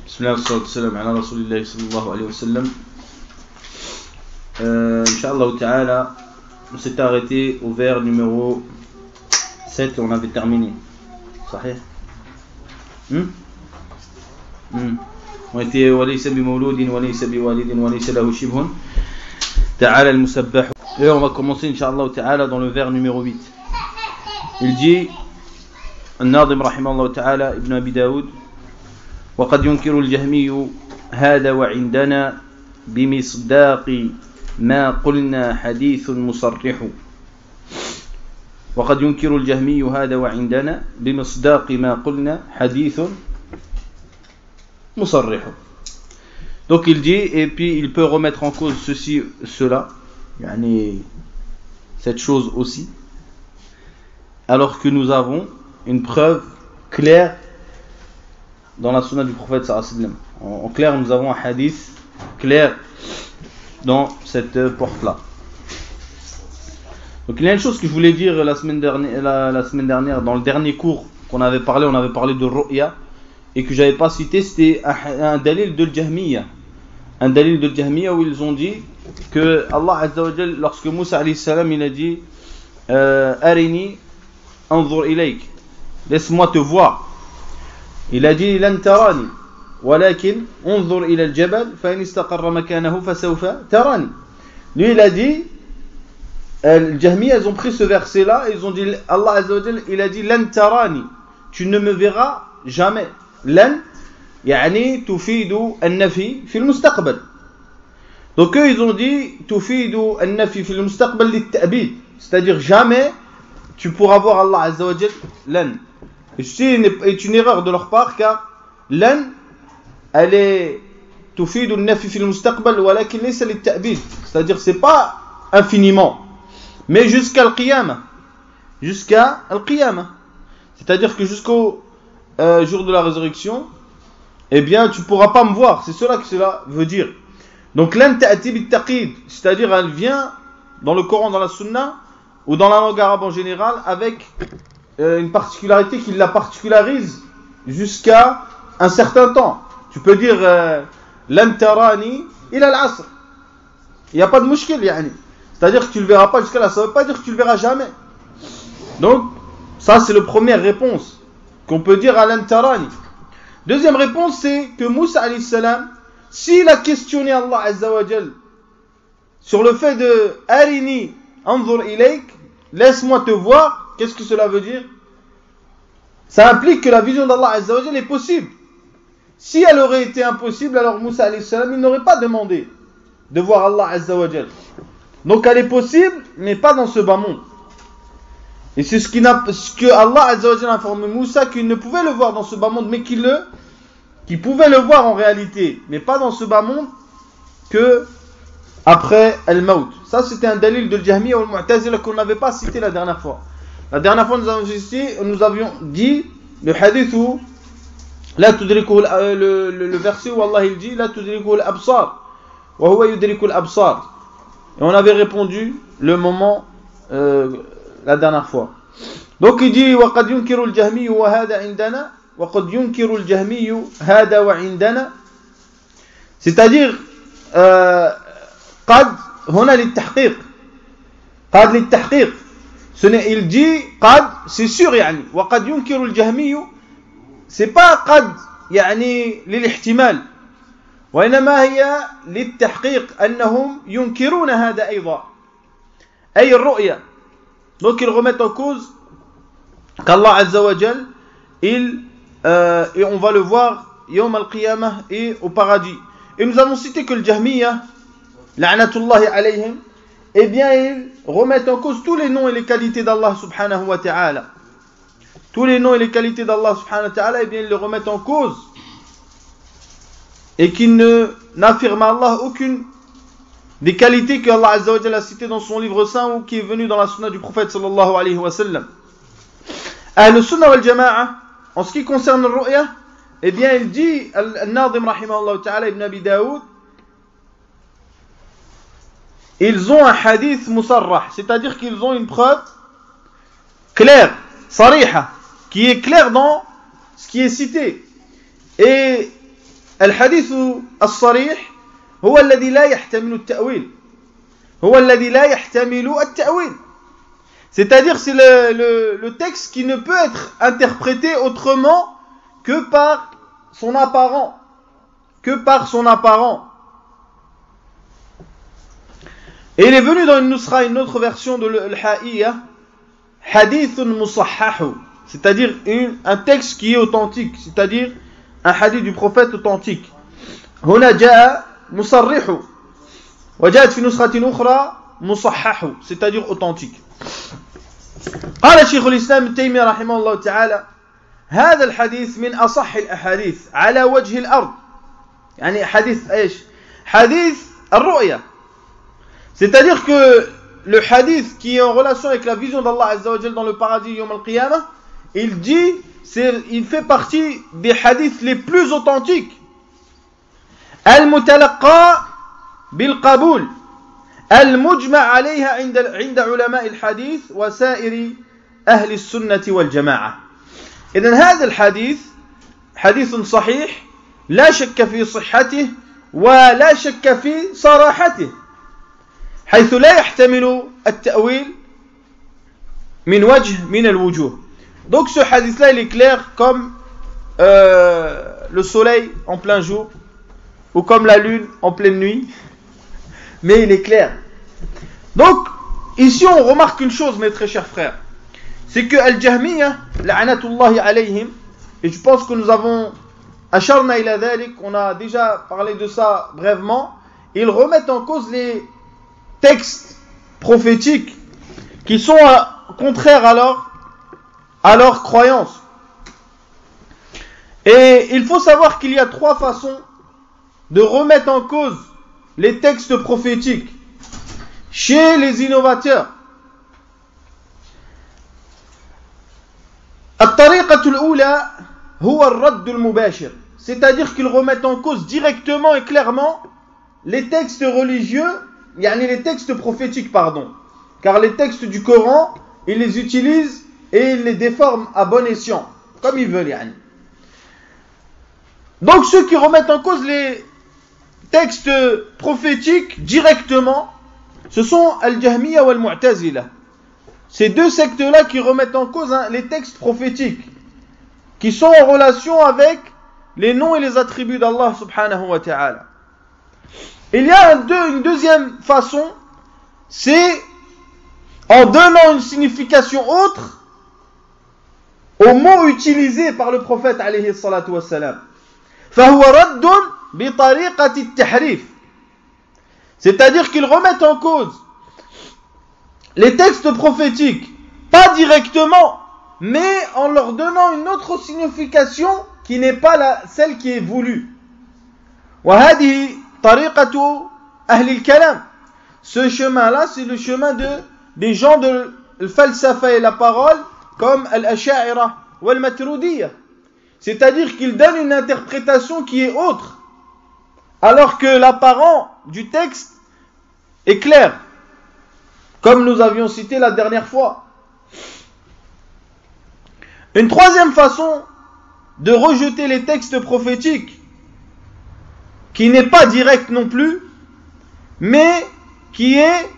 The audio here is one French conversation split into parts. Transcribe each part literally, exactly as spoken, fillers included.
Bismillah wa salam ala Rasulillah sallallahu alayhi wa sallam. Euh, Inch'Allah ta'ala, on s'est arrêté au vers numéro sept et on avait terminé. Sahih? Hmm? Hmm. On était walaysa bi mawludin walaysa bi walidin walaysa lahu shibhun ta'ala al-musabbah. Et on va commencer Inch'Allah ta'ala dans le vers numéro huit. Il dit الناظم رحمه الله تعالى ابن أبي داود وقد ينكر الجهمي هذا وعندنا بمصداق ما قلنا حديث مصرح وقد ينكر الجهمي هذا وعندنا بمصداق ما قلنا حديث مصرح. Donc il dit, et puis il peut remettre en cause ceci, cela, yani cette chose aussi, alors que nous avons une preuve claire dans la sunna du prophète sallallahu alayhi wa sallam. En, en clair, nous avons un hadith clair dans cette porte-là. Donc il y a une chose que je voulais dire la semaine dernière, la, la semaine dernière dans le dernier cours qu'on avait parlé, on avait parlé de ru'ya, et que j'avais pas cité, c'était un, un dalil de Jahmiya. Un dalil de Jahmiya où ils ont dit que Allah Azza wa Jal, lorsque Moussa alayhi salam il a dit euh, Arini anzur ilayk, laisse-moi te voir. Il a dit lan tarani walakin unzur ila al-jabal fa in istaqarra makanahu fa sawfa tarani. Lui il a dit, les Jahmiya ils ont pris ce verset là et ils ont dit Allah Azza wa Jal il a dit lan tarani, tu ne me verras jamais. Lan يعني تفيد النفي في المستقبل. Donc eux ils ont dit تفيد النفي في المستقبل للتأبيد, c'est-à-dire jamais tu pourras voir Allah Azza wa Jal lan. Et c'est une erreur de leur part car lan elle est تفيد النفي في المستقبل ولكن ليس للتأبيد, c'est-à-dire c'est pas infiniment mais jusqu'à al-qiyamah, jusqu'à al-qiyamah, c'est-à-dire que jusqu'au euh, jour de la résurrection, eh bien tu pourras pas me voir, c'est cela que cela veut dire. Donc lan ta'ti bit-taqid, c'est-à-dire elle vient dans le Coran, dans la Sunna ou dans la langue arabe en général avec euh, une particularité qui la particularise jusqu'à un certain temps. Tu peux dire lan tarani ila al-asr, il n'y a pas de mushkil yani, c'est-à-dire que tu le verras pas jusqu'à là, ça veut pas dire que tu le verras jamais. Donc ça c'est la première réponse qu'on peut dire à lan tarani. Deuxième réponse, c'est que Moussa alayhi salam, s'il a questionné Allah Azza wa Jal sur le fait de Arini anzur ilayk, laisse-moi te voir, qu'est-ce que cela veut dire? Ça implique que la vision d'Allah Azza wa Jal est possible. Si elle aurait été impossible, alors Moussa alayhi salam, il n'aurait pas demandé de voir Allah Azza wa Jal. Donc elle est possible, mais pas dans ce bas monde. Et c'est ce, qui n'a, ce que Allah Azza wa Jal a informé Moussa qu'il ne pouvait le voir dans ce bas monde, mais qu'il le, qu'il pouvait le voir en réalité, mais pas dans ce bas monde que après al-maut. Ça c'était un dalil de Jahmiya ou al-Mu'tazila qu'on n'avait pas cité la dernière fois. La dernière fois nous avions cité, nous avions dit le hadith où la tudriku le, le, le verset où Allah il dit la tudriku al-absar wa huwa yudriku al-absar. Et on avait répondu le moment euh, la dernière fois. Donc il dit وقد ينكر الجهمي وهذا عندنا وقد ينكر الجهمي هذا وعندنا, c'est-à-dire euh, قد هنا للتحقيق, قد للتحقيق, il dit قد c'est sûr يعني, وقد ينكر الجهمي c'est pas قد يعني للاحتمال وإنما هي للتحقيق أنهم ينكرون هذا أيضا أي الرؤية. Donc ils remettent en cause qu'Allah Azza wa Jal il, euh, et on va le voir Yawm al-Qiyamah et au paradis. Et nous avons cité que le Jahmiya la'natullahi alayhim, eh bien ils remettent en cause tous les noms et les qualités d'Allah subhanahu wa ta'ala. Tous les noms et les qualités d'Allah subhanahu wa ta'ala, eh bien ils les remettent en cause et qu'ils ne n'affirment à Allah aucune des qualités que Allah Azza wa Jalla a citées dans son livre saint ou qui est venu dans la sunna du prophète sallallahu alayhi wa sallam. Ahl sunna wal jama'a, en ce qui concerne le ru'ya, eh bien il dit al-Nadim rahimahullah ta'ala ibn Abi Daoud, ils ont un hadith musarrah, c'est-à-dire qu'ils ont une preuve claire, sariha, qui est claire dans ce qui est cité. Et الحديث الصريح هو الذي لا يحتمل التأويل هو الذي لا يحتمل التأويل c'est-à-dire c'est le, le, le texte qui ne peut être interprété autrement que par son apparent que par son apparent et il est venu dans une nusra une autre version de l'Ha'iyya hadithun musahhahu c'est-à-dire une, un texte qui est authentique c'est-à-dire un hadith du prophète authentique هنا جاء مصرح وجاءت في نسخة أخرى مصحح c'est-à-dire authentique قال شيخ الإسلام ابن تيمية رحمه الله تعالى هذا الحديث من أصح الأحاديث على وجه الأرض يعني حديث إيش حديث الرؤية c'est-à-dire que le hadith qui est en relation avec la vision d'Allah Azza wa Jal dans le paradis Yawm al-Qiyamah il dit c'est, il fait partie des hadiths les plus authentiques المتلقى بالقبول المجمع عليها عند عند علماء الحديث وسائر أهل السنة والجماعة. إذن هذا الحديث حديث صحيح لا شك في صحته ولا شك في صراحته حيث لا يحتمل التأويل من وجه من الوجوه. Donc ce hadith là il est clair comme euh, le soleil en plein jour ou comme la lune en pleine nuit, mais il est clair. Donc, ici on remarque une chose, mes très chers frères, c'est que Al-Jahmiyya, la'anatullahi alayhim, et je pense que nous avons, asharna ila dhalik, on a déjà parlé de ça brièvement, ils remettent en cause les textes prophétiques qui sont euh, contraires à leur, à leur croyance. Et il faut savoir qu'il y a trois façons de remettre en cause les textes prophétiques chez les innovateurs. الطريقة الأولى هو الرد المباشر c'est-à-dire qu'ils remettent en cause directement et clairement les textes religieux, yani les textes prophétiques pardon, car les textes du Coran ils les utilisent et ils les déforment à bon escient comme ils veulent yani. Donc ceux qui remettent en cause les textes prophétiques directement, ce sont Al-Jahmiyya ou Al-Mu'tazila. Ces deux sectes-là qui remettent en cause hein, les textes prophétiques, qui sont en relation avec les noms et les attributs d'Allah subhanahu wa ta'ala. Il y a un deux, une deuxième façon, c'est en donnant une signification autre aux mots utilisés par le prophète alayhi salatu wa salam. فهو رد بطريقة التحريف c'est-à-dire qu'ils remettent en cause les textes prophétiques pas directement mais en leur donnant une autre signification qui n'est pas la, celle qui est voulue وهذه طريقة أهل الكلام ce chemin-là c'est le chemin de, des gens de الفلسفة et la parole comme al-Asha'ira ou al-Maturidiyya. C'est-à-dire qu'il donne une interprétation qui est autre, alors que l'apparent du texte est clair, comme nous avions cité la dernière fois. Une troisième façon de rejeter les textes prophétiques, qui n'est pas directe non plus, mais qui est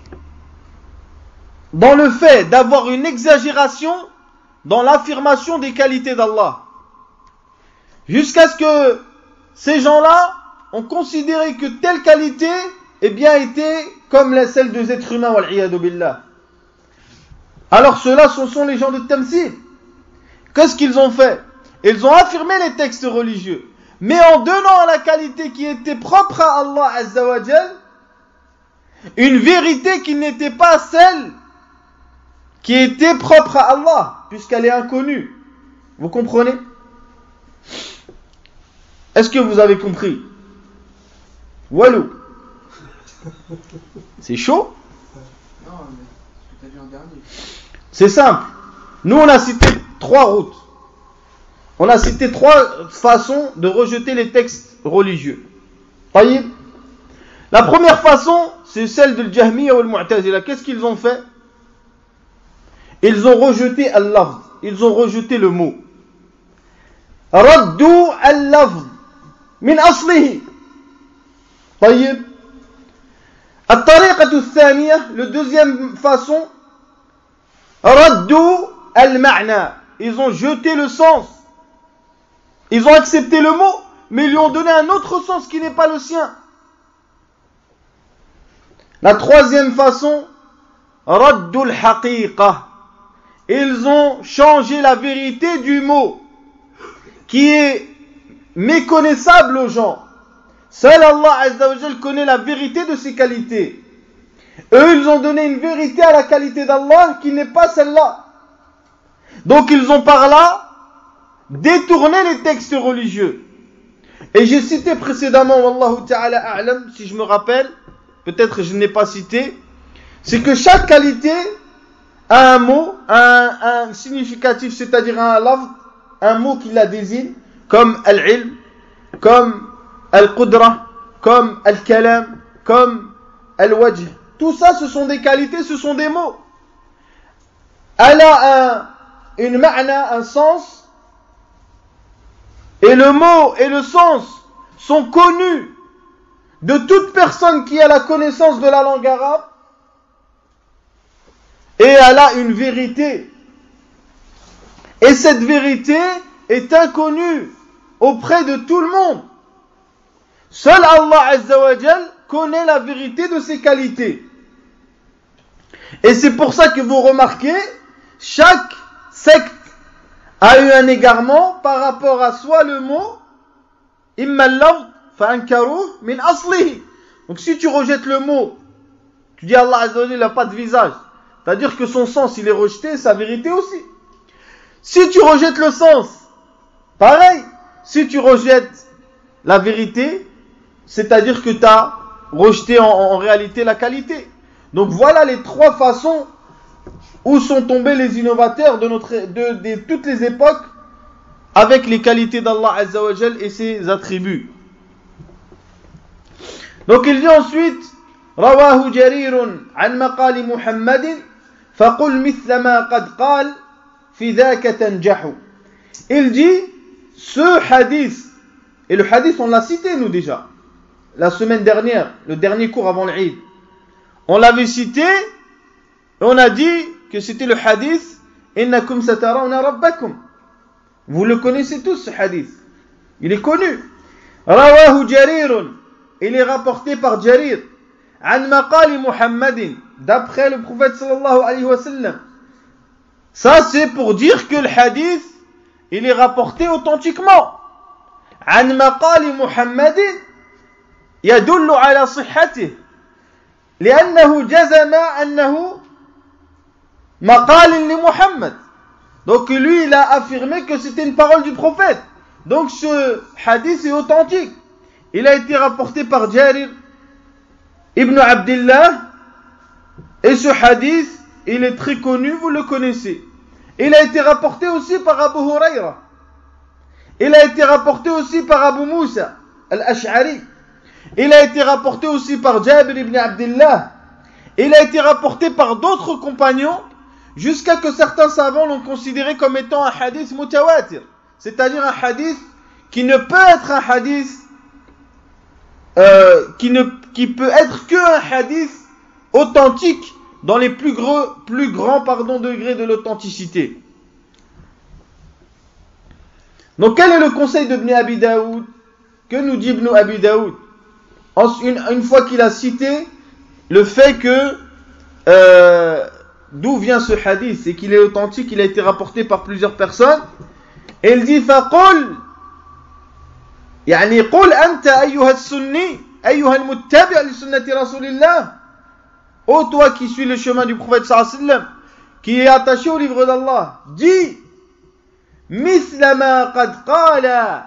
dans le fait d'avoir une exagération dans l'affirmation des qualités d'Allah. Jusqu'à ce que ces gens-là ont considéré que telle qualité eh bien, était comme celle des êtres humains, wal'iyadu billah. Alors ceux-là, ce sont les gens de Tamsil. Qu'est-ce qu'ils ont fait? Ils ont affirmé les textes religieux, mais en donnant à la qualité qui était propre à Allah Azza wa Jal, une vérité qui n'était pas celle qui était propre à Allah, puisqu'elle est inconnue. Vous comprenez? Est-ce que vous avez compris? Walou. C'est chaud? Non, mais ce que tu as dit en dernier. C'est simple. Nous, on a cité trois routes. On a cité trois façons de rejeter les textes religieux. Taïb. La première façon, c'est celle de Jahmiyya ou Al-Mu'tazila. Qu'est-ce qu'ils ont fait? Ils ont rejeté al-lafz. Ils ont rejeté le mot. Raddu al-lafz. من أصله. طيب. الطريقة الثانية, le deuxième façon, ردوا المعنى. Ils ont jeté le sens. Ils ont accepté le mot, mais ils lui ont donné un autre sens qui n'est pas le sien. La troisième façon, ردوا الحقيقة. Ils ont changé la vérité du mot, qui est méconnaissable aux gens. Seul Allah Azza wa Jal connaît la vérité de ses qualités. Eux, ils ont donné une vérité à la qualité d'Allah qui n'est pas celle-là. Donc ils ont par là détourné les textes religieux. Et j'ai cité précédemment, Wallahu ta'ala a'lam, si je me rappelle, peut-être je n'ai pas cité, c'est que chaque qualité a un mot, un, un significatif, c'est-à-dire un lafz, un mot qui la désigne, comme al-ilm, comme al-qudra, comme al-kalam, comme al-wajh. Tout ça, ce sont des qualités, ce sont des mots. Elle a un, une ma'na, un sens, et le mot et le sens sont connus de toute personne qui a la connaissance de la langue arabe, et elle a une vérité. Et cette vérité est inconnue auprès de tout le monde. Seul Allah Azza wa Jal connaît la vérité de ses qualités. Et c'est pour ça que vous remarquez, chaque secte a eu un égarement par rapport à soit le mot imma al-lafz fa ankaruh min aslihi. Donc si tu rejettes le mot, tu dis Allah Azza wa Jal n'a pas de visage, c'est-à-dire que son sens il est rejeté, sa vérité aussi. Si tu rejettes le sens, pareil. Si tu rejettes la vérité, c'est-à-dire que tu as rejeté en, en réalité la qualité. Donc voilà les trois façons où sont tombés les innovateurs de, notre, de, de toutes les époques avec les qualités d'Allah Azza wa Jal et ses attributs. Donc il dit ensuite رواه جرير عن مقال محمد فقل مثل ما قد قال في ذاك تنجح. Il dit ce hadith, et le hadith on l'a cité nous déjà la semaine dernière, le dernier cours avant l'Eid, on l'avait cité et on a dit que c'était le hadith innakum satarawna rabbakum. Vous le connaissez tous ce hadith, il est connu. Rawahu Jarir, il est rapporté par Jarir an maqali Muhammadin, d'après le prophète sallallahu alayhi wa sallam. Ça c'est pour dire que le hadith il est rapporté authentiquement. عن مقال محمد يدل على صحته لأنه جزم أنه مقال لمحمد. Donc lui il a affirmé que c'était une parole du prophète. Donc ce hadith est authentique. Il a été rapporté par Jarir ibn Abdullah et ce hadith il est très connu, vous le connaissez. Il a été rapporté aussi par Abu Huraira. Il a été rapporté aussi par Abu Musa al-Ash'ari. Il a été rapporté aussi par Jabir ibn Abdullah. Il a été rapporté par d'autres compagnons jusqu'à que certains savants l'ont considéré comme étant un hadith mutawatir. C'est-à-dire un hadith qui ne peut être un hadith euh, qui, ne, qui peut être qu'un hadith authentique dans les plus, gros, plus grands pardon, degrés de l'authenticité. Donc quel est le conseil de Ibn Abi Daoud? Que nous dit Ibn Abi Daoud une, une fois qu'il a cité le fait que euh, d'où vient ce hadith et qu'il est authentique, il a été rapporté par plusieurs personnes, et il dit فَقُلْ يعني قُلْ أنت أيها السني أيها المتبع لسنة رسول الله. Ô toi qui suis le chemin du prophète sallallahu alayhi wa sallam, qui est attaché au livre d'Allah, dis مثل ما قد قال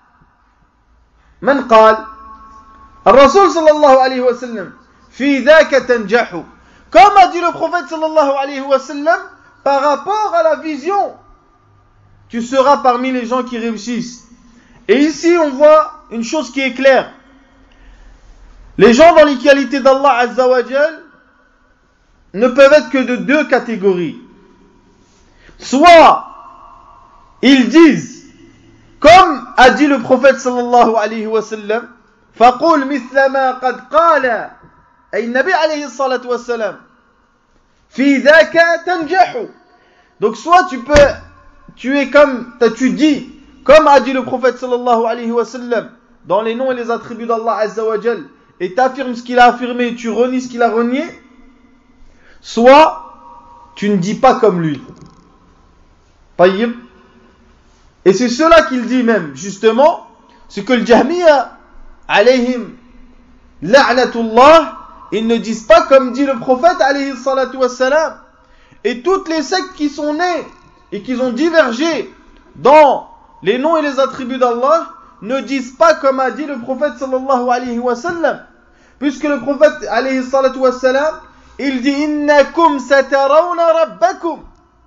من قال الرسول صلى الله عليه وسلم في ذاك تنجح. Comme a dit le prophète sallallahu alayhi wa sallam par rapport à la vision, tu seras parmi les gens qui réussissent. Et ici on voit une chose qui est claire. Les gens dans les qualités d'Allah Azza wa Jal ne peuvent être que de deux catégories. Soit ils disent Comme a dit le prophète sallallahu alayhi wa sallam, فَقُلْ مِثْلَ مَا قَدْ قَالَ أي النبي عليه الصلاة والسلام في ذاك تنجح. Donc soit tu peux, tu es comme, tu dis, comme a dit le prophète sallallahu alayhi wa sallam, dans les noms et les attributs d'Allah azza wa jal, et t'affirmes ce qu'il a affirmé et tu renies ce qu'il a renié, soit tu ne dis pas comme lui. Tayyib. Et c'est cela qu'il dit même, justement, ce que le Jahmiya, alayhim, la'natullah, ils ne disent pas comme dit le prophète, alayhi salatu wassalam. Et toutes les sectes qui sont nées et qui ont divergé dans les noms et les attributs d'Allah, ne disent pas comme a dit le prophète sallallahu alayhi wa sallam. Puisque le prophète, alayhi salatu wassalam, il dit, innakum satarawna rabbakum.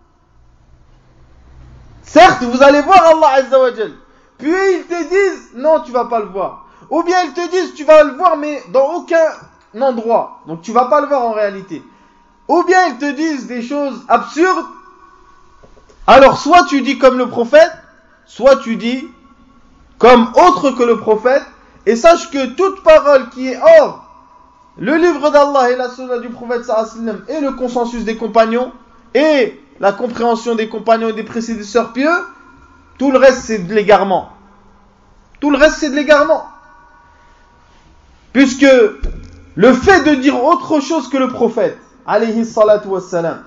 Certes, vous allez voir Allah azza wa jal. Puis ils te disent, non, tu vas pas le voir. Ou bien ils te disent, tu vas le voir, mais dans aucun endroit. Donc tu vas pas le voir en réalité. Ou bien ils te disent des choses absurdes. Alors soit tu dis comme le prophète, soit tu dis comme autre que le prophète. Et sache que toute parole qui est hors le livre d'Allah et la sunna du prophète sallallahu alayhi wa sallam et le consensus des compagnons et la compréhension des compagnons et des prédécesseurs pieux, tout le reste c'est de l'égarement. Tout le reste c'est de l'égarement. Puisque le fait de dire autre chose que le prophète, alayhi salatu wassalam,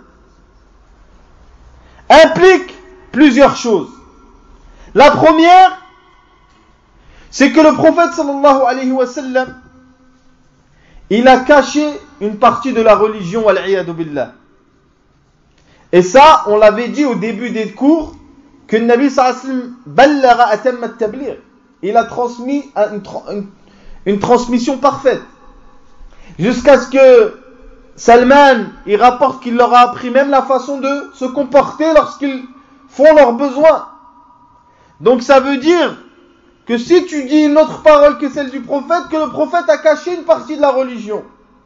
implique plusieurs choses. La première, c'est que le prophète sallallahu alayhi wa sallam, il a caché une partie de la religion, wal-iyadu billah. Et ça, on l'avait dit au début des cours, que le Nabi sallallahu alayhi wa sallam ballagha atamma at-tabligh. Il a transmis une, une, une transmission parfaite. Jusqu'à ce que Salman, il rapporte qu'il leur a appris même la façon de se comporter lorsqu'ils font leurs besoins. Donc ça veut dire que si tu dis une autre parole que celle du prophète, que le prophète a caché une partie de la religion.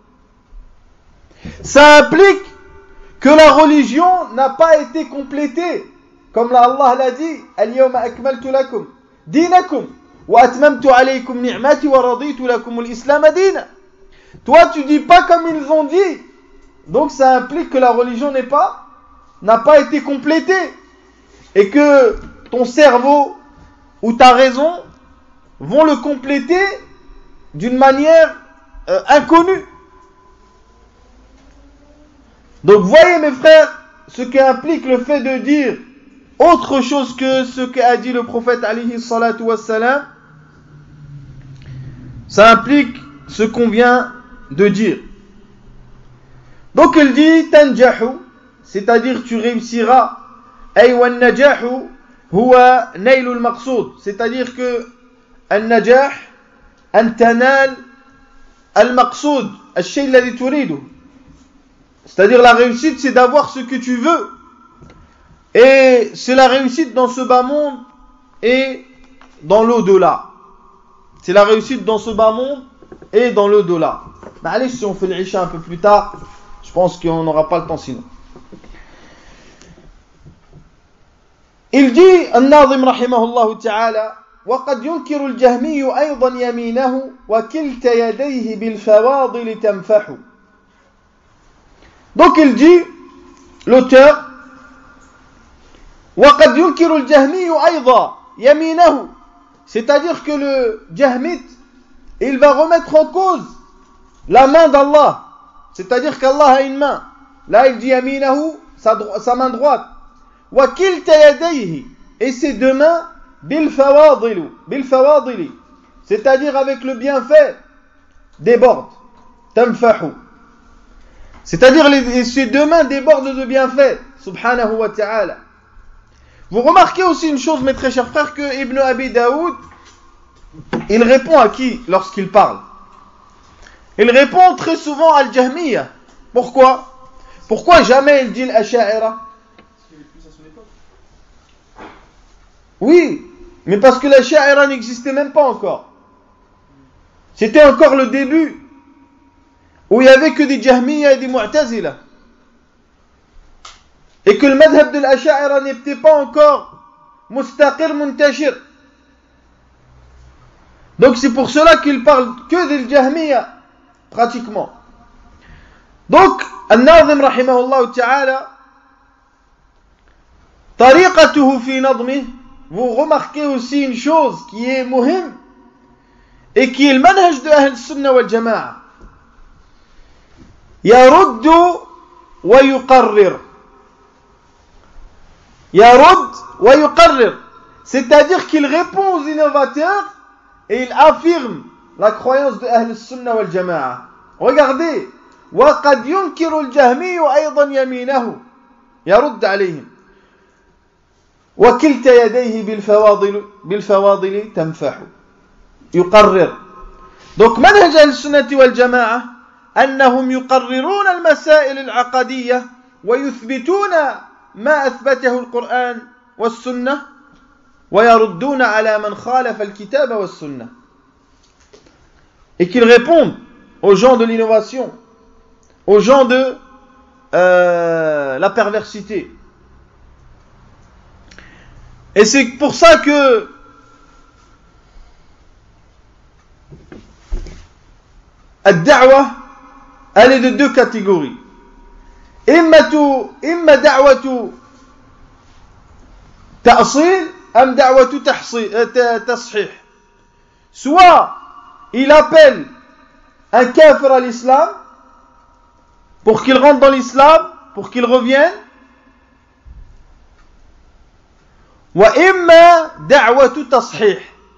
Ça implique que la religion n'a pas été complétée. Comme Allah l'a dit, Al-yawma akmaltu lakum dinakum wa atmamtu alaykum ni'mati wa raditu lakum al-islam dina. Toi tu dis pas comme ils ont dit. Donc ça implique que la religion n'est pas, n'a pas été complétée. Et que ton cerveau ou ta raison vont le compléter d'une manière euh, inconnue. Donc voyez mes frères, ce qu'implique le fait de dire autre chose que ce qu'a dit le prophète alayhi salatu wassalam, ça implique ce qu'on vient de dire. Donc il dit tanjahu, c'est-à-dire tu réussiras, ay wan najahu huwa nailul maqsoud, c'est-à-dire que al-najah an tanal al-maqsoud, al-shay alladhi turidu. C'est-à-dire la réussite, c'est d'avoir ce que tu veux. Et c'est la réussite dans ce bas monde et dans l'au-delà. C'est la réussite dans ce bas monde et dans l'au-delà. Mais allez, si on fait l'isha un peu plus tard, je pense qu'on n'aura pas le temps sinon. Il dit, An-Nazim rahimahullah ta'ala, وقد ينكر الجهمي أيضا يمينه وكلتا يديه بالفواضل تنفح. Donc il dit, l'auteur, وَقَدْ يُنْكِرُ الْجَهْمِيُّ أَيْضًا يَمِينَهُ, c'est-à-dire que le jahmite, il va remettre en cause la main d'Allah, c'est-à-dire qu'Allah a une main. Là il dit يَمِينَهُ, sa, sa main droite, وَكِلْتَ يَدَيْهِ, et ses deux mains, بِالْفَوَاضِلِ, بِالْفَوَاضِلِ, c'est-à-dire avec le bienfait, déborde, تَنْفَحُ. C'est-à-dire les, ces deux mains débordent de bienfaits, subhanahu wa ta'ala. Vous remarquez aussi une chose, mes très chers frères, que Ibn Abi Daoud, il répond à qui lorsqu'il parle? Il répond très souvent à Al-Jahmiya. Pourquoi? Pourquoi jamais il dit l'Asha'ira? Parce qu'il est plus à son époque. Oui, mais parce que l'Asha'ira n'existait même pas encore. C'était encore le début, où il n'y avait que des Jahmiya et des Mu'tazila. Et que le madhab de l'Asha'ira n'était pas encore mustaqir muntashir. Donc c'est pour cela qu'il parle que del Jahmiya, pratiquement. Donc, Al-Nazim rahimahullah ta'ala, tariqatuhu fi nadmih, vous remarquez aussi une chose qui est muhim et qui est le manhaj de Ahl Sunnah wal Jama'a. Yaruddu wa yuqarrir. Yarud wa yuqarrir. C'est-à-dire qu'il répond aux innovateurs et il affirme la croyance de Ahl Sunnah wal Jama'a. Regardez. وقد ينكر الجهمي أيضا يمينه يرد عليهم وكلتا يديه بالفواضل بالفواضل تنفح يقرر. Donc منهج أهل السنة والجماعة أنهم يقررون المسائل العقدية ويثبتون ما أثبته القرآن والسنة ويردون على من خالف الكتاب والسنة. Et qu'ils répondent aux gens de l'innovation, aux gens de euh, la perversité. Et c'est pour ça que الدعوة elle est de deux catégories. إما إما دعوة تأصيل أم دعوة تصحيح. Soit il appelle un kafir à l'islam pour qu'il rentre dans l'islam, pour qu'il revienne. وإما دعوة تصحيح.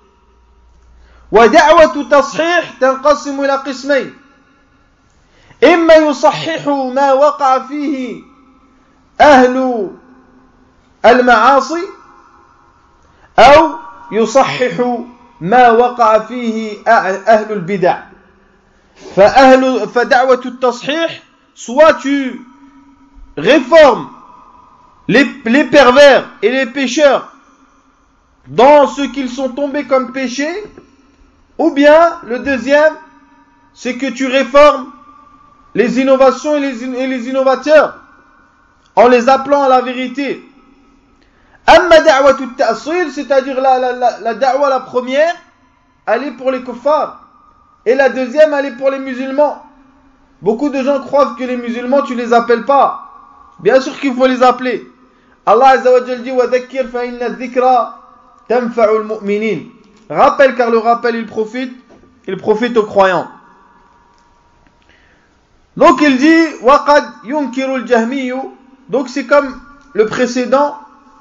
ودعوة تصحيح تنقسم إلى قسمين. إما يصحح ما وقع فيه أهل المعاصي أو يصحح ما وقع فيه أهل البدع. فأهل فدعوة التصحيح, soit tu réformes les, les pervers et les pécheurs dans ce qu'ils sont tombés comme péché, ou bien le deuxième, c'est que tu réformes les innovations et les, et les innovateurs en les appelant à la vérité. Amma da'watu ta'sil, c'est-à-dire la, la, la, la da'wa, la première, elle est pour les kuffars, et la deuxième, elle est pour les musulmans. Beaucoup de gens croient que les musulmans, tu les appelles pas. Bien sûr qu'il faut les appeler. Allah Azza wa Jalla dit wa dhakkir fa inna dhikra tanfa'u al-mu'minin. Rappelle, car le rappel il profite, il profite aux croyants. Donc il dit wa qad yunkiru al-jahmi. Donc c'est comme le précédent.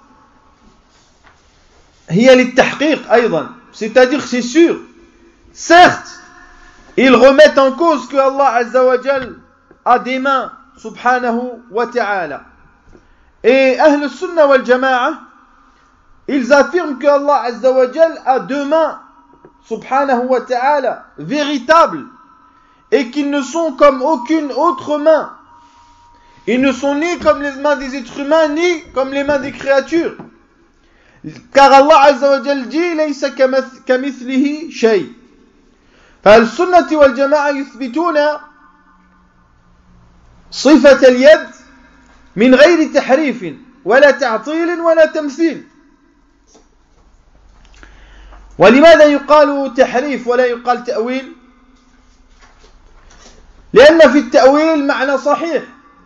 Hiya lit-tahqiq aydan. C'est-à-dire c'est sûr. Certes, ils remettent en cause que Allah Azza wa Jal a des mains, subhanahu wa ta'ala. Et Ahl Sunnah wal Jama'a, ils affirment que Allah Azza wa Jal a deux mains, subhanahu wa ta'ala, véritables, et qu'ils ne sont comme aucune autre main. Ils ne sont ni comme les mains des êtres humains, ni comme les mains des créatures. Car Allah Azza wa Jal dit, laysa kamithlihi shay. فالسنة والجماعة يثبتون صفة اليد من غير تحريف ولا تعطيل ولا تمثيل. ولماذا يقال تحريف ولا يقال تأويل؟ لأن في التأويل معنى صحيح،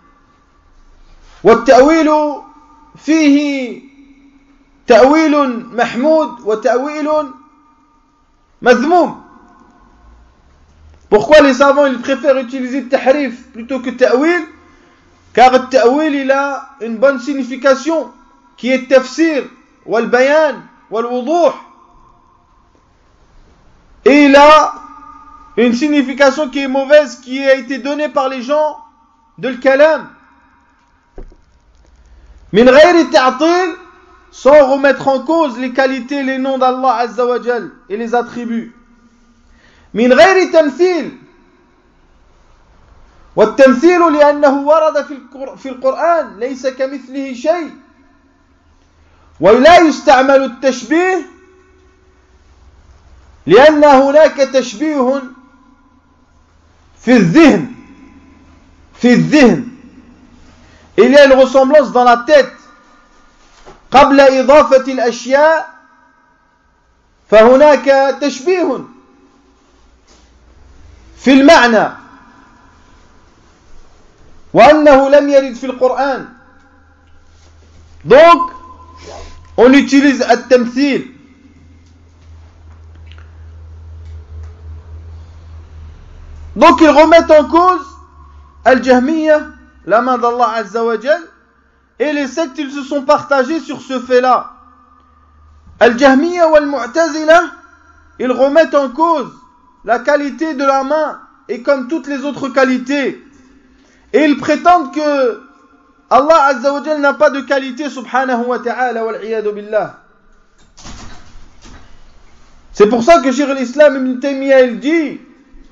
والتأويل فيه تأويل محمود وتأويل مذموم. Pourquoi les savants ils préfèrent utiliser tahrif plutôt que ta'wil? Car le ta'wil il a une bonne signification qui est tafsir, wal bayan, wal wuduh. Et il a une signification qui est mauvaise, qui a été donnée par les gens de l'kalam. Min ghayri ta'til, sans remettre en cause les qualités, les noms d'Allah Azza wa Jal et les attributs. من غير تمثيل، والتمثيل لأنه ورد في القرآن ليس كمثله شيء، ولا يستعمل التشبيه لأن هناك تشبيه في الذهن في الذهن il y a une ressemblance dans la tête. قبل إضافة الأشياء فهناك تشبيه. في المعنى وأنه لم يرد في القرآن. Donc on utilise التمثيل. Donc ils remettent en cause Al-Jahmiyya, la main d'Allah Azza wa Jal, et les sectes ils se sont partagés sur ce fait-là. Al-Jahmiyya wal Mu'tazila, ils remettent en cause la qualité de la main et comme toutes les autres qualités. Et ils prétendent que Allah Azza wa Jal n'a pas de qualité subhanahu wa ta'ala wal iyadu billah. C'est pour ça que Cheikh al-Islam Ibn Taymiyyah il dit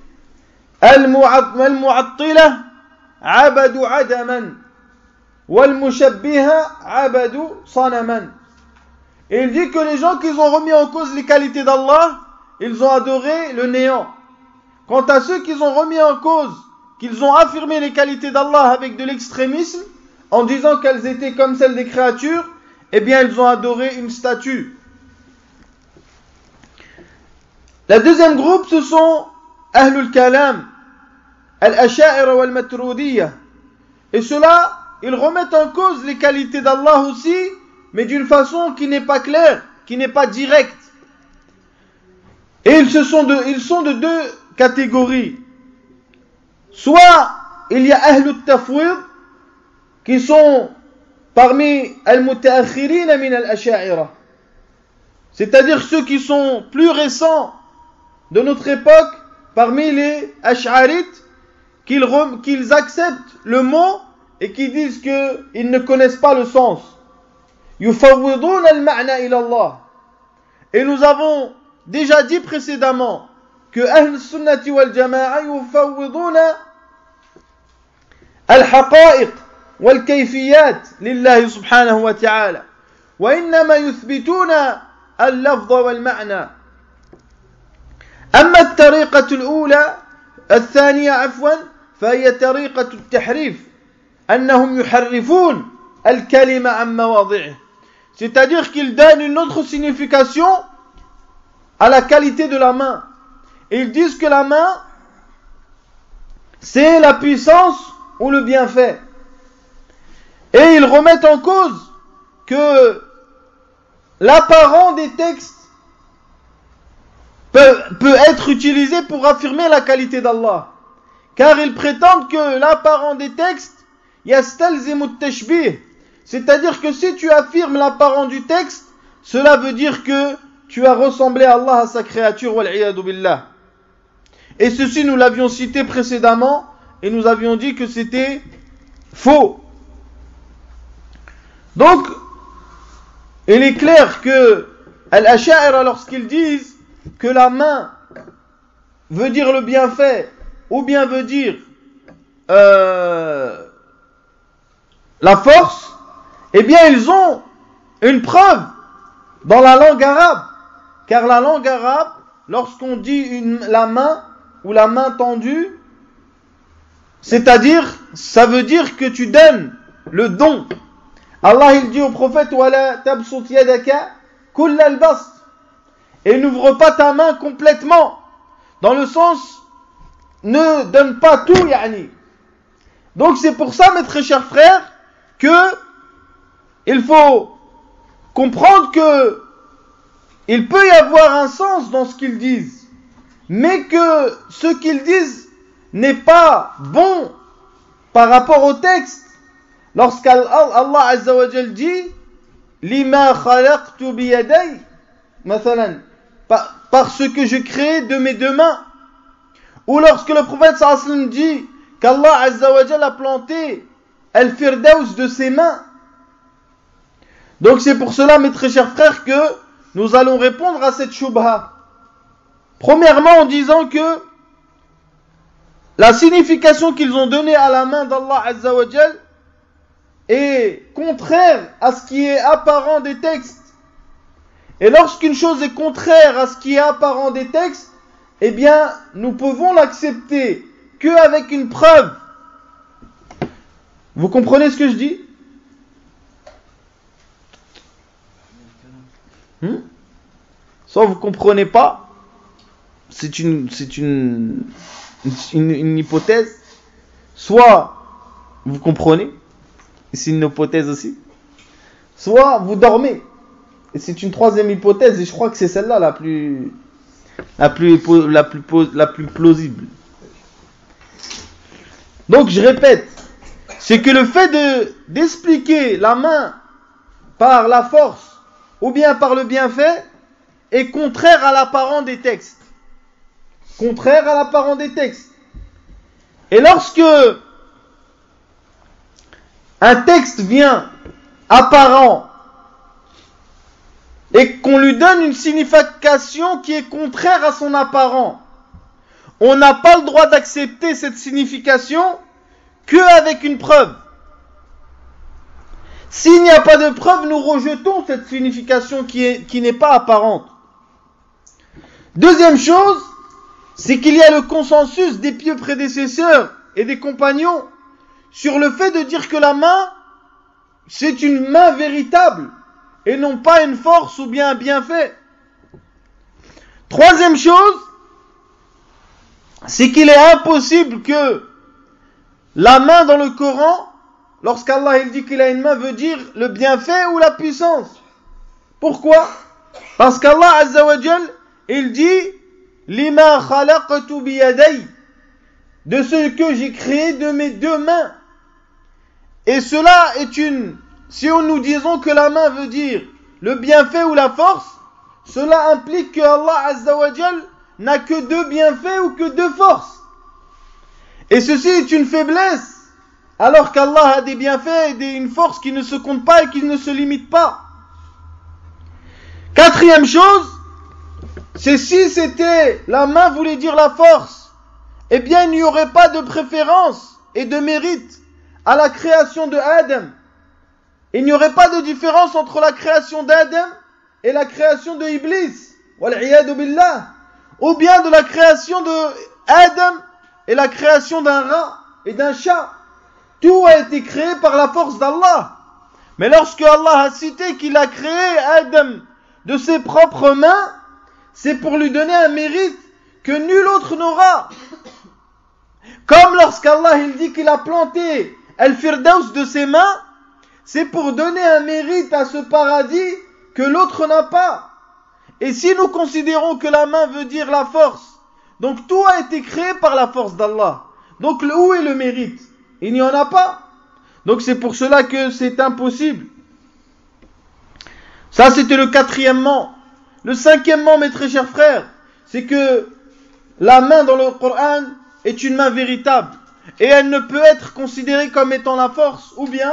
Al-Mu'attila abadu adaman wal-mushabbiha abadu sanaman. Et il dit que les gens qui ont remis en cause les qualités d'Allah, ils ont adoré le néant. Quant à ceux qui ont remis en cause, qu'ils ont affirmé les qualités d'Allah avec de l'extrémisme, en disant qu'elles étaient comme celles des créatures, eh bien ils ont adoré une statue. Le deuxième groupe, ce sont Ahlul Kalam, Al-Asha'ira wal-Maturudiyya. Et ceux-là, ils remettent en cause les qualités d'Allah aussi, mais d'une façon qui n'est pas claire, qui n'est pas directe. Et ils, se sont, de, ils sont de deux catégories. Soit il y a Ahlul Tafwid, qui sont parmi Al-Muta'akhirina min Al-Asha'ira. C'est-à-dire ceux qui sont plus récents de notre époque, parmi les Ash'arites, qu'ils, rem, qu'ils acceptent le mot et qui disent qu'ils ne connaissent pas le sens. Yufawwidun al-ma'na ila Allah. Et nous avons déjà dit précédemment que Ahl Sunnati wal Jama'a yufawwidun al-haqa'iq wal kayfiyat lillahi subhanahu wa ta'ala. Wa innama yuthbituna al-lafdh wal ma'na. أما الطريقة الأولى الثانية عفوا فهي طريقة التحريف أنهم يحرفون الكلمة عن مواضعه. C'est-à-dire qu'ils donnent une autre signification à la qualité de la main. Ils disent que la main, c'est la puissance ou le bienfait. Et ils remettent en cause que l'apparent des textes peut, peut être utilisé pour affirmer la qualité d'Allah. Car ils prétendent que l'apparent des textes, yastalzimu at-tashbih. C'est-à-dire que si tu affirmes l'apparent du texte, cela veut dire que tu as ressemblé à Allah à sa créature, wal iyadu billah. Et ceci nous l'avions cité précédemment, et nous avions dit que c'était faux. Donc, il est clair que Al-Asha'ira, lorsqu'ils disent que la main veut dire le bienfait, ou bien veut dire euh, la force, eh bien ils ont une preuve dans la langue arabe. Car la langue arabe, lorsqu'on dit une, la main ou la main tendue, c'est-à-dire, ça veut dire que tu donnes le don. Allah il dit au prophète Wala tabsut yadaka kull al-bast, et n'ouvre pas ta main complètement, dans le sens ne donne pas tout, yani. Donc c'est pour ça, mes très chers frères, que il faut comprendre que il peut y avoir un sens dans ce qu'ils disent, mais que ce qu'ils disent n'est pas bon par rapport au texte. Lorsqu'Allah Azza wa Jal dit Lima khalaqtu biyaday, mathalan, parce que je crée de mes deux mains, ou lorsque le prophète sallallahu alayhi wa sallam dit qu'Allah Azza wa Jal a planté Al-Firdaus de ses mains. Donc c'est pour cela, mes très chers frères, que nous allons répondre à cette shubha. Premièrement en disant que la signification qu'ils ont donnée à la main d'Allah Azza wa Jal est contraire à ce qui est apparent des textes. Et lorsqu'une chose est contraire à ce qui est apparent des textes, eh bien, nous pouvons l'accepter qu'avec une preuve. Vous comprenez ce que je dis? Hmm? Soit vous ne comprenez pas, c'est une, c'est une, une, une hypothèse, soit vous comprenez, et c'est une hypothèse aussi, soit vous dormez, et c'est une troisième hypothèse, et je crois que c'est celle-là la plus, la plus, la plus, la plus plausible. Donc je répète, c'est que le fait de, d'expliquer la main par la force ou bien par le bienfait est contraire à l'apparent des textes. Contraire à l'apparent des textes. Et lorsque un texte vient apparent et qu'on lui donne une signification qui est contraire à son apparent, on n'a pas le droit d'accepter cette signification qu'avec une preuve. S'il n'y a pas de preuve, nous rejetons cette signification qui est, qui n'est pas apparente. Deuxième chose, c'est qu'il y a le consensus des pieux prédécesseurs et des compagnons sur le fait de dire que la main, c'est une main véritable et non pas une force ou bien un bienfait. Troisième chose, c'est qu'il est impossible que la main dans le Coran, lorsqu'Allah il dit qu'il a une main, veut dire le bienfait ou la puissance. Pourquoi? Parce qu'Allah Azza wa Jal, il dit Lima khalaqtu biyaday, de ce que j'ai créé de mes deux mains. Et cela est une, si nous disons que la main veut dire le bienfait ou la force, cela implique que Allah Azza wa Jal n'a que deux bienfaits ou que deux forces. Et ceci est une faiblesse, alors qu'Allah a des bienfaits et une force qui ne se compte pas et qui ne se limite pas. Quatrième chose, c'est si c'était la main voulait dire la force, eh bien il n'y aurait pas de préférence et de mérite à la création de Adam. Il n'y aurait pas de différence entre la création d'Adam et la création de Iblis, wal'iyadu billah, ou bien de la création de Adam et la création d'un rat et d'un chat. Tout a été créé par la force d'Allah. Mais lorsque Allah a cité qu'il a créé Adam de ses propres mains, c'est pour lui donner un mérite que nul autre n'aura. Comme lorsqu'Allah il dit qu'il a planté Al-Firdaus de ses mains, c'est pour donner un mérite à ce paradis que l'autre n'a pas. Et si nous considérons que la main veut dire la force, donc tout a été créé par la force d'Allah. Donc où est le mérite? Il n'y en a pas. Donc c'est pour cela que c'est impossible. Ça c'était le quatrièmement. Le cinquièmement, mes très chers frères, c'est que la main dans le Coran est une main véritable. Et elle ne peut être considérée comme étant la force ou bien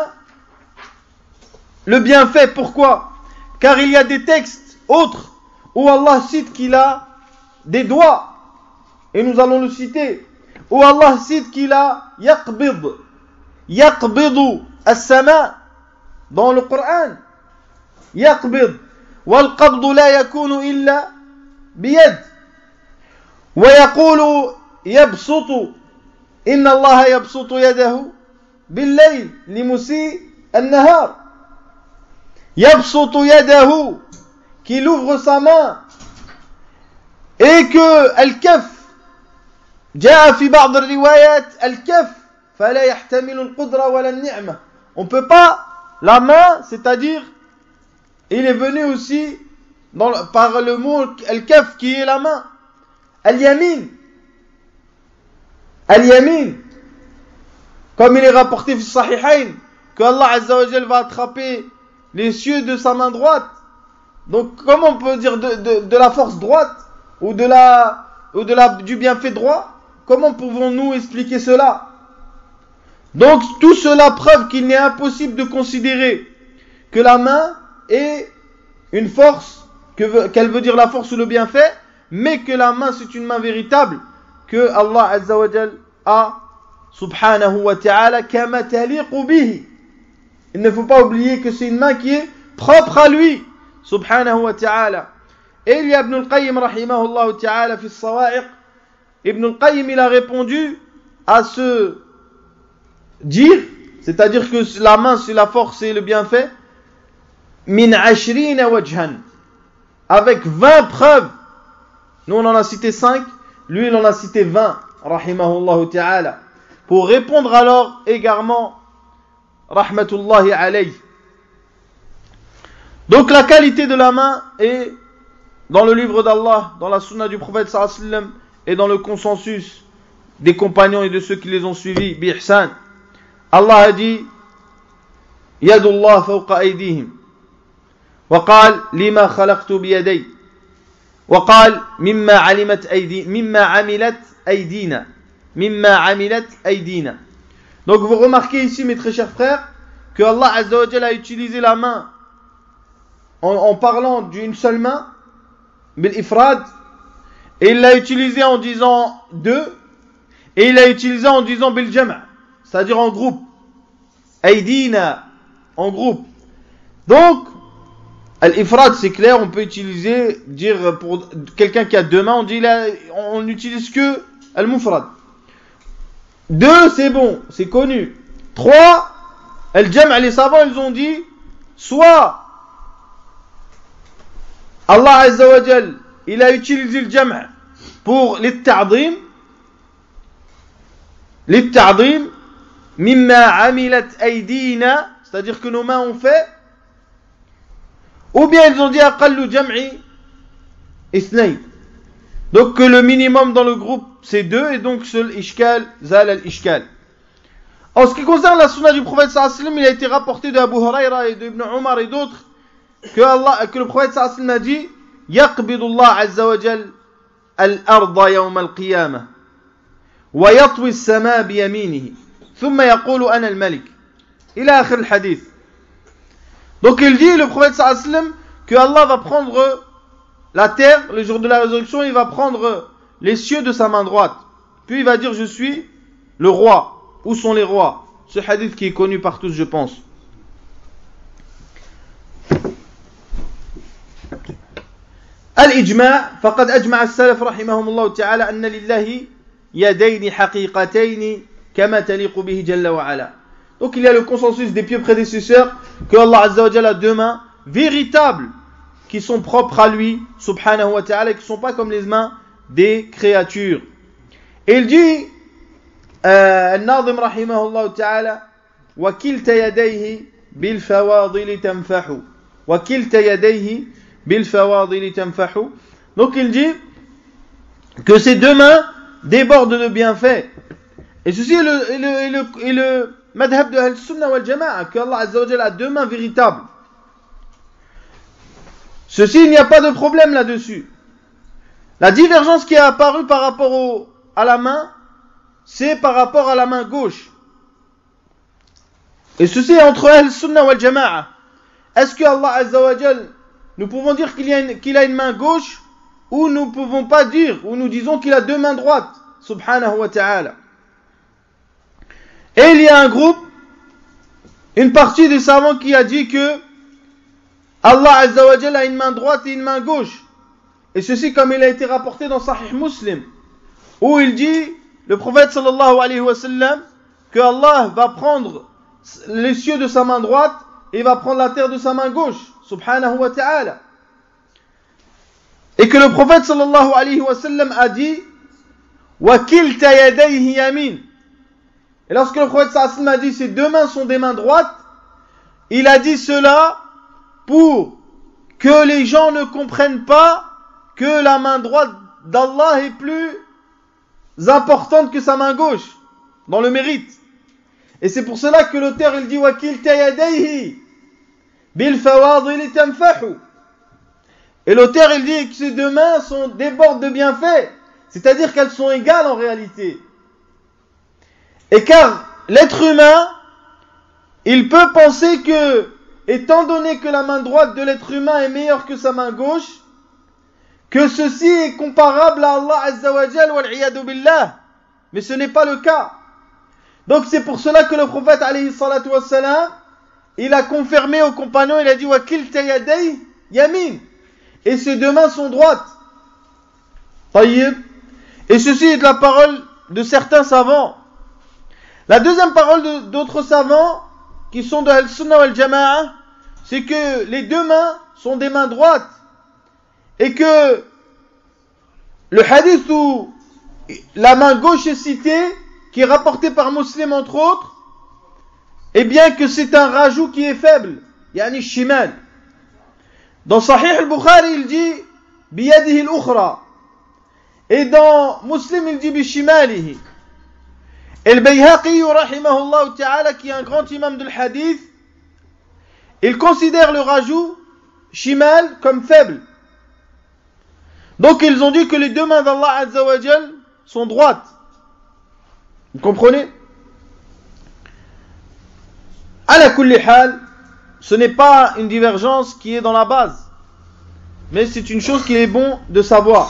le bienfait. Pourquoi? Car il y a des textes autres où Allah cite qu'il a des doigts. Et nous allons le citer. Où Allah cite qu'il a yaqbid. Yaqbidu as-sama dans le Coran. Yaqbid. Wal qabdu la yakunu illa biyad. Wa yaqulu yabsutu. Inna Allah yabsutu yadahu bil-layl limusi an-nahar. Yabsutu yadahu, qu'il ouvre sa main et que al-kaf جاء في بعض الروايات الكف فلا يحتمل القدرة ولا النعمة. On peut pas la main, c'est-à-dire il est venu aussi dans, par le mot al-kaf qui est la main. Al-yamin. Al-yamin. Comme il est rapporté fi Sahihain que Allah Azza wa Jal va attraper les cieux de sa main droite. Donc comment on peut dire de, de, de la force droite ou de la ou de la du bienfait droit? Comment pouvons-nous expliquer cela? Donc tout cela preuve qu'il n'est impossible de considérer que la main est une force, que, qu'elle veut dire la force ou le bienfait, mais que la main c'est une main véritable que Allah Azza wa Jal a subhanahu wa ta'ala kama taliqu bihi. Il ne faut pas oublier que c'est une main qui est propre à lui subhanahu wa ta'ala. Et il y a Ibn al-Qayyim rahimahullah ta'ala fi as-Sawa'iq. Ibn al-Qayyim il a répondu à ce dire, c'est-à-dire que la main c'est la force et le bienfait, min ashrina wajhan, avec vingt preuves Nous on en a cité cinq, lui il en a cité vingt, rahimahullah ta'ala, pour répondre alors également, rahmatullahi alayh. Donc la qualité de la main est dans le livre d'Allah, dans la sunna du prophète sallallahu alayhi wa sallam, et dans le consensus des compagnons et de ceux qui les ont suivis, bi ihsan. Allah a dit Yadullah fawqa aydihim wa qal lima khalaqtu bi yaday wa qal mimma alimat aydi mimma amilat aydina mimma amilat aydina. Donc vous remarquez ici, mes très chers frères, que Allah Azza wa Jalla a utilisé la main en, en parlant d'une seule main, bil ifrad, et il l'a utilisé en disant deux, et il l'a utilisé en disant bil jam', c'est-à-dire en groupe. Aydina, en groupe. Donc, al-ifrad, c'est clair, on peut utiliser, dire pour quelqu'un qui a deux mains, on dit là, on n'utilise que al-mufrad. Deux, c'est bon, c'est connu. Trois, al-jam', les savants, ils ont dit, soit Allah Azza wa Jal, il a utilisé le jam' pour les ta'dim, les ta'dim, mimma amilat aydina, c'est-à-dire que nos mains ont fait, ou bien ils ont dit aqallu jam'i ithnayn, donc que le minimum dans le groupe c'est deux, et donc seul ishkal zal al ishkal. En ce qui concerne la sunna du prophète sallallahu alayhi wa sallam, il a été rapporté de Abu Huraira et de Ibn Umar et d'autres que, Allah, que le prophète sallallahu alayhi wa sallam a dit yaqbidu Allah azza wa jal al-arda yawm al-qiyamah wa yatwi as-samaa bi yaminihi thumma yaqulu ana al-malik ila akhir al-hadith. Donc il dit, le prophète sallallahu alayhi wa sallam, que Allah va prendre la terre le jour de la résurrection, il va prendre les cieux de sa main droite, puis il va dire je suis le roi. Où sont les rois? Ce hadith qui est connu par tous, je pense. الإجماع فقد أجمع السلف رحمهم الله تعالى أن لله يدين حقيقتين كما تليق به جل وعلا. Donc il y a le consensus des pieux prédécesseurs que Allah Azza wa Jalla a deux mains véritables qui sont propres à lui subhanahu wa ta'ala et qui ne sont pas comme les mains des créatures. Et il dit الناظم رحمه الله تعالى وكلتا يديه بالفواضل تنفح وكلتا يديه بالفواضل تنفح. Donc il dit que ces deux mains débordent de bienfaits, et ceci est le, est le, est le, est le madhab de Al-Sunnah wal Jama'a, que Allah Azza wa Jalla a deux mains véritables. Ceci, il n'y a pas de problème là-dessus. La divergence qui est apparue par rapport au, à la main, c'est par rapport à la main gauche. Et ceci est entre Al-Sunnah wal Jama'a. Est-ce que Allah Azza wa Jal, nous pouvons dire qu'il, y a une, qu'il a une main gauche, ou nous ne pouvons pas dire, ou nous disons qu'il a deux mains droites, subhanahu wa ta'ala. Et il y a un groupe, une partie des savants qui a dit que Allah Azza wa Jal a une main droite et une main gauche. Et ceci comme il a été rapporté dans Sahih Muslim, où il dit, le prophète sallallahu alayhi wa sallam, que Allah va prendre les cieux de sa main droite et va prendre la terre de sa main gauche, subhanahu wa ta'ala. Et que le prophète sallallahu alayhi wa sallam a dit wa kilta yadayhi yamin. Et lorsque le prophète sallallahu alayhi wa sallam a dit ses deux mains sont des mains droites, il a dit cela pour que les gens ne comprennent pas que la main droite d'Allah est plus importante que sa main gauche dans le mérite. Et c'est pour cela que l'auteur il dit wa kilta yadayhi bil fawadil tanfahu. Et l'auteur il dit que ces deux mains sont débordent de bienfaits, c'est-à-dire qu'elles sont égales en réalité. Et car l'être humain, il peut penser que, étant donné que la main droite de l'être humain est meilleure que sa main gauche, que ceci est comparable à Allah Azza wa Jal wal iyadu billah. Mais ce n'est pas le cas. Donc c'est pour cela que le prophète alayhi salatu wassalam, il a confirmé aux compagnons, il a dit wa kilta yaday yamin. Et ses deux mains sont droites. Tayyib. Et ceci est de la parole de certains savants. La deuxième parole de, d'autres savants, qui sont de Al-Sunnah wal Jama'a, c'est que les deux mains sont des mains droites. Et que le hadith où la main gauche est citée, qui est rapporté par Muslim entre autres, et bien que c'est un rajout qui est faible, yani shimal. Dans Sahih al-Bukhari, il dit biyadihi al-ukhra, et dans Muslim, il dit bishimalihi. Et le Bayhaqi, rahimahullah ta'ala, qui est un grand imam de hadith, il considère le rajout shimal comme faible. Donc ils ont dit que les deux mains d'Allah Azza wa Jal sont droites. Vous comprenez? Ala kulli hal, ce n'est pas une divergence qui est dans la base, mais c'est une chose qu'il est bon de savoir.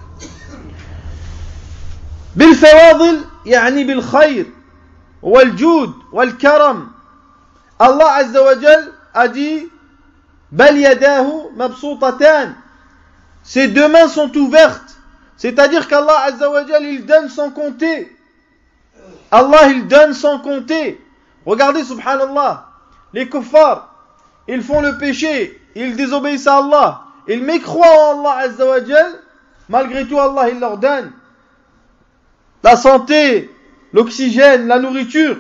Bil fawadil, yani bil khayr, wal jud, wal karam. Allah Azza wa Jal a dit bal yadahu mabsoutatan. Ses deux mains sont ouvertes, c'est-à-dire qu'Allah Azza wa Jal, il donne sans compter. Allah, il donne sans compter. Regardez, subhanallah, les kuffars, ils font le péché, ils désobéissent à Allah, ils mécroient en Allah Azza wa Jal, malgré tout Allah, il leur donne la santé, l'oxygène, la nourriture.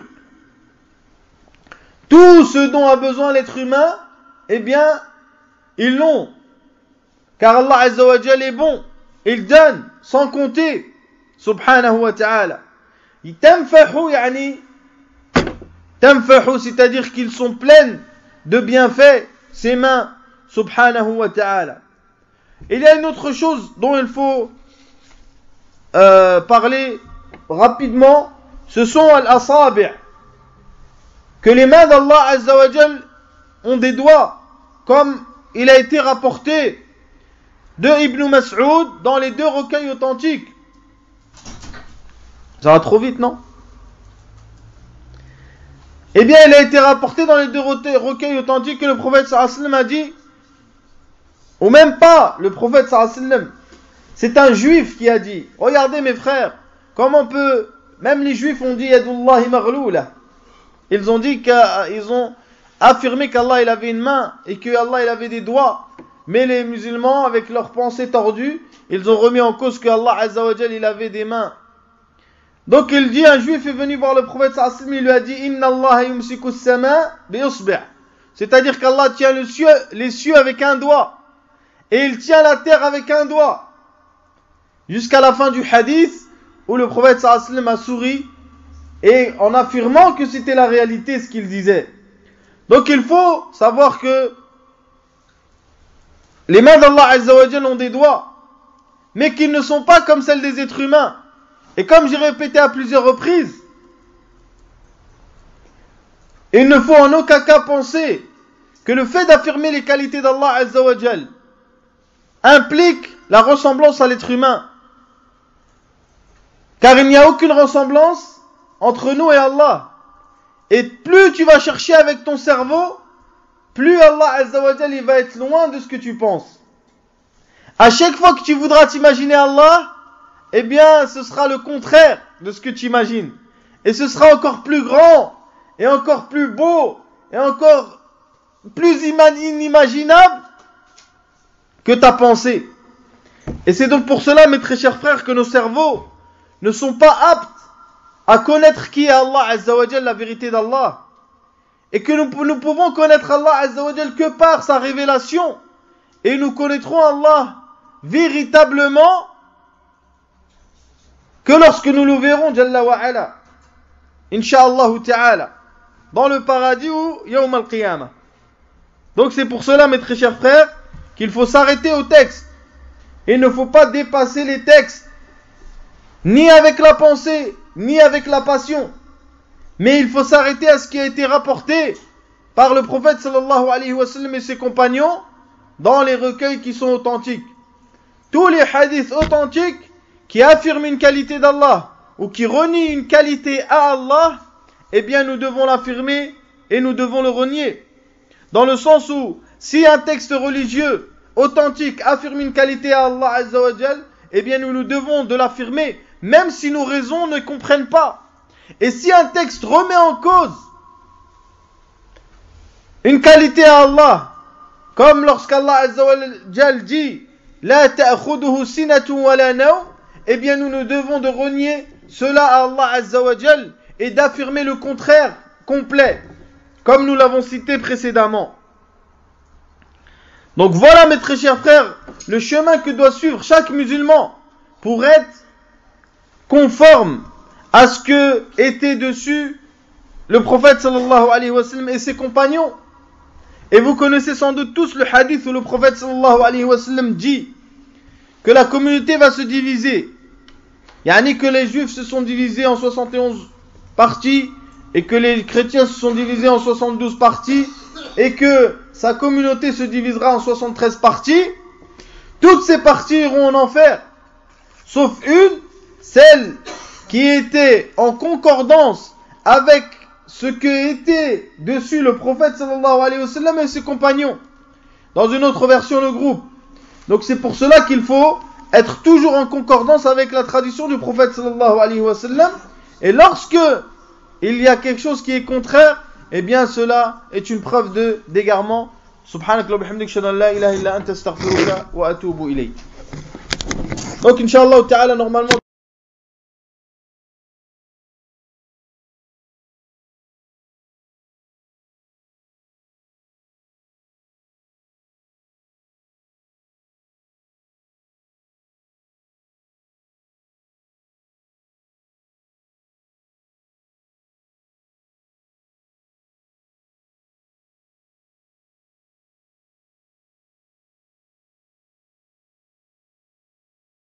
Tout ce dont a besoin l'être humain, eh bien, ils l'ont. Car Allah Azza wa Jal est bon, il donne sans compter, subhanahu wa ta'ala. Tamfahu, yani, tamfahu, c'est-à-dire qu'ils sont pleines de bienfaits, ces mains, subhanahu wa ta'ala. Il y a une autre chose dont il faut euh, parler rapidement, ce sont al-asabi', que les mains d'Allah Azza wa Jal ont des doigts, comme il a été rapporté de Ibn Mas'ud dans les deux recueils authentiques. Ça va trop vite, non? Eh bien, il a été rapporté dans les deux recueils authentiques que le prophète sallallahu alayhi wa sallam a dit, ou même pas le prophète sallallahu alayhi wa sallam, c'est un juif qui a dit, regardez mes frères, comment on peut, même les juifs ont dit yadullahi maghloula, ils ont dit qu'ils ont affirmé qu'Allah il avait une main et qu'Allah il avait des doigts, mais les musulmans avec leurs pensées tordues, ils ont remis en cause qu'Allah Azza wa Jal il avait des mains. Donc il dit, un juif est venu voir le prophète sallallahu alayhi wa sallam, il lui a dit inna Allah yumsiku as-sama bi usbi', c'est-à-dire qu'Allah tient le cieux, les cieux avec un doigt et il tient la terre avec un doigt, jusqu'à la fin du hadith où le prophète sallallahu alayhi wa sallam a souri et en affirmant que c'était la réalité ce qu'il disait. Donc il faut savoir que les mains d'Allah Azza wa Jal ont des doigts, mais qu'ils ne sont pas comme celles des êtres humains. Et comme j'ai répété à plusieurs reprises, il ne faut en aucun cas penser que le fait d'affirmer les qualités d'Allah Azza wa Jal implique la ressemblance à l'être humain. Car il n'y a aucune ressemblance entre nous et Allah. Et plus tu vas chercher avec ton cerveau, plus Allah Azza wa Jal il va être loin de ce que tu penses. À chaque fois que tu voudras t'imaginer Allah, eh bien ce sera le contraire de ce que tu imagines. Et ce sera encore plus grand, et encore plus beau, et encore plus inimaginable que ta pensée. Et c'est donc pour cela, mes très chers frères, que nos cerveaux ne sont pas aptes à connaître qui est Allah Azza wa Jal, la vérité d'Allah. Et que nous, nous pouvons connaître Allah Azza wa Jal que par sa révélation. Et nous connaîtrons Allah véritablement que lorsque nous le verrons, Jalla wa ala, Inch'Allah ta'ala, dans le paradis ou Yawm al-Qiyamah. Donc c'est pour cela, mes très chers frères, qu'il faut s'arrêter au texte. Il ne faut pas dépasser les textes, ni avec la pensée, ni avec la passion. Mais il faut s'arrêter à ce qui a été rapporté par le prophète sallallahu alayhi wa sallam et ses compagnons dans les recueils qui sont authentiques. Tous les hadiths authentiques qui affirment une qualité d'Allah ou qui renient une qualité à Allah, eh bien nous devons l'affirmer et nous devons le renier. Dans le sens où, si un texte religieux authentique affirme une qualité à Allah Azza wa Jal, eh bien nous nous devons de l'affirmer, même si nos raisons ne comprennent pas. Et si un texte remet en cause une qualité à Allah, comme lorsqu'Allah Azza wa Jal dit la ta'khuduhu sinatun wa la nawm, eh bien nous ne devons de renier cela à Allah Azza wa Jal et d'affirmer le contraire complet, comme nous l'avons cité précédemment. Donc voilà mes très chers frères, le chemin que doit suivre chaque musulman pour être conforme à ce que était dessus le prophète sallallahu alayhi wa sallam et ses compagnons. Et vous connaissez sans doute tous le hadith où le prophète sallallahu alayhi wa sallam dit que la communauté va se diviser. Yani que les juifs se sont divisés en soixante et onze parties et que les chrétiens se sont divisés en soixante-douze parties et que sa communauté se divisera en soixante-treize parties. Toutes ces parties iront en enfer, sauf une, celle qui était en concordance avec ce que était dessus le prophète sallallahu alayhi wa sallam et ses compagnons. Dans une autre version, le groupe. Donc c'est pour cela qu'il faut être toujours en concordance avec la tradition du prophète sallallahu alayhi wa sallam. Et lorsque il y a quelque chose qui est contraire, eh bien cela est une preuve de d'égarement. Subhanak wa bihamdik, shada la ilaha illa anta astaghfiruka wa atubu ilayk. Donc Inch'Allah ta'ala, normalement